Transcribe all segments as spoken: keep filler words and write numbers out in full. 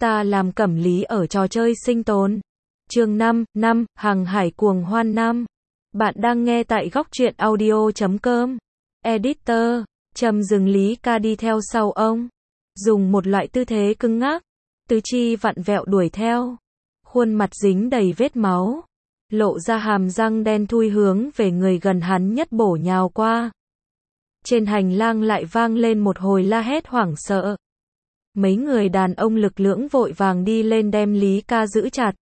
Ta làm cẩm lý ở trò chơi sinh tồn. Chương năm, năm, hàng hải cuồng hoan năm. Bạn đang nghe tại góc truyện audio chấm com. Editor, Trầm dừng Lý Ca đi theo sau ông. Dùng một loại tư thế cứng ngắc, tứ chi vặn vẹo đuổi theo. Khuôn mặt dính đầy vết máu. Lộ ra hàm răng đen thui hướng về người gần hắn nhất bổ nhào qua. Trên hành lang lại vang lên một hồi la hét hoảng sợ. Mấy người đàn ông lực lưỡng vội vàng đi lên đem Lý Ca giữ chặt.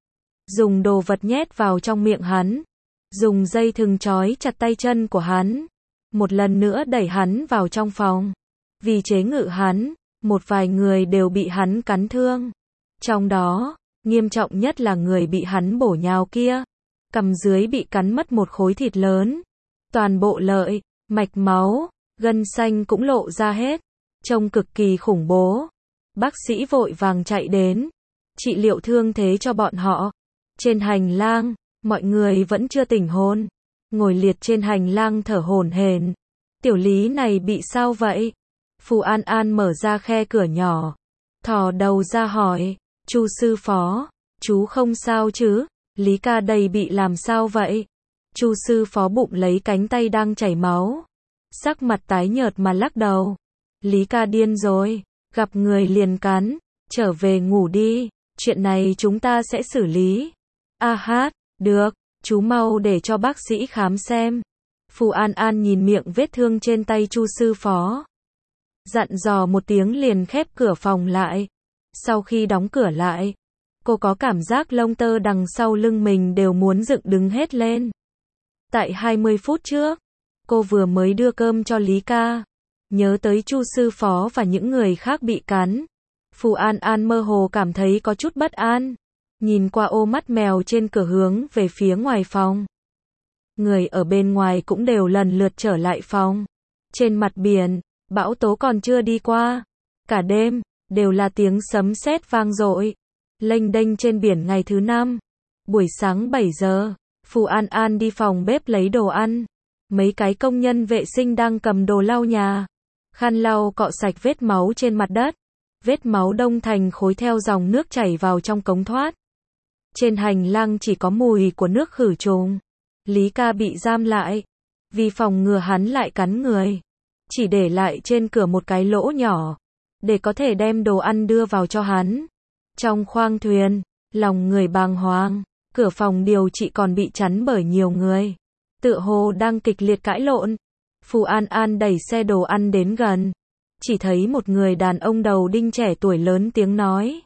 Dùng đồ vật nhét vào trong miệng hắn. Dùng dây thừng trói chặt tay chân của hắn. Một lần nữa đẩy hắn vào trong phòng. Vì chế ngự hắn, một vài người đều bị hắn cắn thương. Trong đó, nghiêm trọng nhất là người bị hắn bổ nhào kia. Cằm dưới bị cắn mất một khối thịt lớn. Toàn bộ lợi, mạch máu, gân xanh cũng lộ ra hết. Trông cực kỳ khủng bố. Bác sĩ vội vàng chạy đến. Trị liệu thương thế cho bọn họ. Trên hành lang, mọi người vẫn chưa tỉnh hồn. Ngồi liệt trên hành lang thở hổn hển. Tiểu Lý này bị sao vậy? Phù An An mở ra khe cửa nhỏ. Thò đầu ra hỏi. Chu sư phó, chú không sao chứ? Lý Ca đây bị làm sao vậy? Chu sư phó bụng lấy cánh tay đang chảy máu. Sắc mặt tái nhợt mà lắc đầu. Lý Ca điên rồi, gặp người liền cắn, trở về ngủ đi, chuyện này chúng ta sẽ xử lý. A hát, được, chú mau để cho bác sĩ khám xem. Phù An An nhìn miệng vết thương trên tay Chu sư phó. Dặn dò một tiếng liền khép cửa phòng lại. Sau khi đóng cửa lại, cô có cảm giác lông tơ đằng sau lưng mình đều muốn dựng đứng hết lên. Tại hai mươi phút trước, cô vừa mới đưa cơm cho Lý Ca. Nhớ tới Chu sư phó và những người khác bị cắn. Phù An An mơ hồ cảm thấy có chút bất an. Nhìn qua ô mắt mèo trên cửa hướng về phía ngoài phòng. Người ở bên ngoài cũng đều lần lượt trở lại phòng. Trên mặt biển, bão tố còn chưa đi qua. Cả đêm, đều là tiếng sấm sét vang dội. Lênh đênh trên biển ngày thứ năm. Buổi sáng bảy giờ, Phù An An đi phòng bếp lấy đồ ăn. Mấy cái công nhân vệ sinh đang cầm đồ lau nhà. Khăn lau cọ sạch vết máu trên mặt đất. Vết máu đông thành khối theo dòng nước chảy vào trong cống thoát. Trên hành lang chỉ có mùi của nước khử trùng. Lý Ca bị giam lại. Vì phòng ngừa hắn lại cắn người. Chỉ để lại trên cửa một cái lỗ nhỏ. Để có thể đem đồ ăn đưa vào cho hắn. Trong khoang thuyền, lòng người bàng hoàng. Cửa phòng điều trị còn bị chắn bởi nhiều người. Tựa hồ đang kịch liệt cãi lộn. Phù An An đẩy xe đồ ăn đến gần. Chỉ thấy một người đàn ông đầu đinh trẻ tuổi lớn tiếng nói.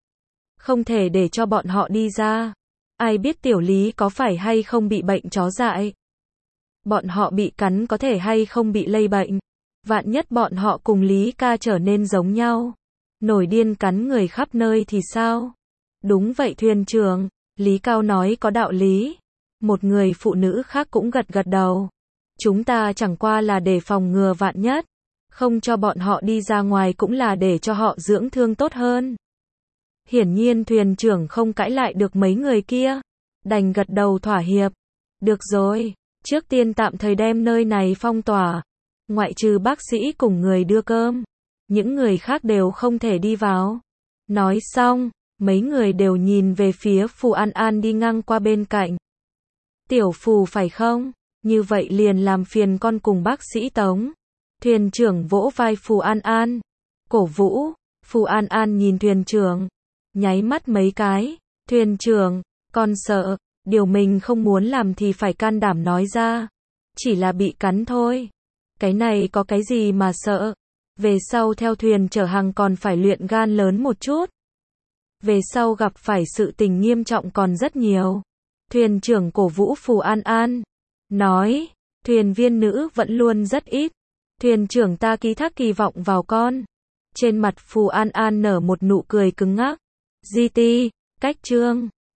Không thể để cho bọn họ đi ra. Ai biết Tiểu Lý có phải hay không bị bệnh chó dại. Bọn họ bị cắn có thể hay không bị lây bệnh. Vạn nhất bọn họ cùng Lý Ca trở nên giống nhau. Nổi điên cắn người khắp nơi thì sao? Đúng vậy thuyền trưởng. Lý Cao nói có đạo lý. Một người phụ nữ khác cũng gật gật đầu. Chúng ta chẳng qua là để phòng ngừa vạn nhất. Không cho bọn họ đi ra ngoài cũng là để cho họ dưỡng thương tốt hơn. Hiển nhiên thuyền trưởng không cãi lại được mấy người kia. Đành gật đầu thỏa hiệp. Được rồi, trước tiên tạm thời đem nơi này phong tỏa. Ngoại trừ bác sĩ cùng người đưa cơm. Những người khác đều không thể đi vào. Nói xong, mấy người đều nhìn về phía Phù An An đi ngang qua bên cạnh. Tiểu Phù phải không? Như vậy liền làm phiền con cùng bác sĩ Tống. Thuyền trưởng vỗ vai Phù An An. Cổ vũ. Phù An An nhìn thuyền trưởng. Nháy mắt mấy cái. Thuyền trưởng, con sợ. Điều mình không muốn làm thì phải can đảm nói ra. Chỉ là bị cắn thôi. Cái này có cái gì mà sợ. Về sau theo thuyền chở hàng còn phải luyện gan lớn một chút. Về sau gặp phải sự tình nghiêm trọng còn rất nhiều. Thuyền trưởng cổ vũ Phù An An. Nói, thuyền viên nữ vẫn luôn rất ít. Thuyền trưởng ta ký thác kỳ vọng vào con. Trên mặt Phù An An nở một nụ cười cứng ngắc. giê tê, cách chương.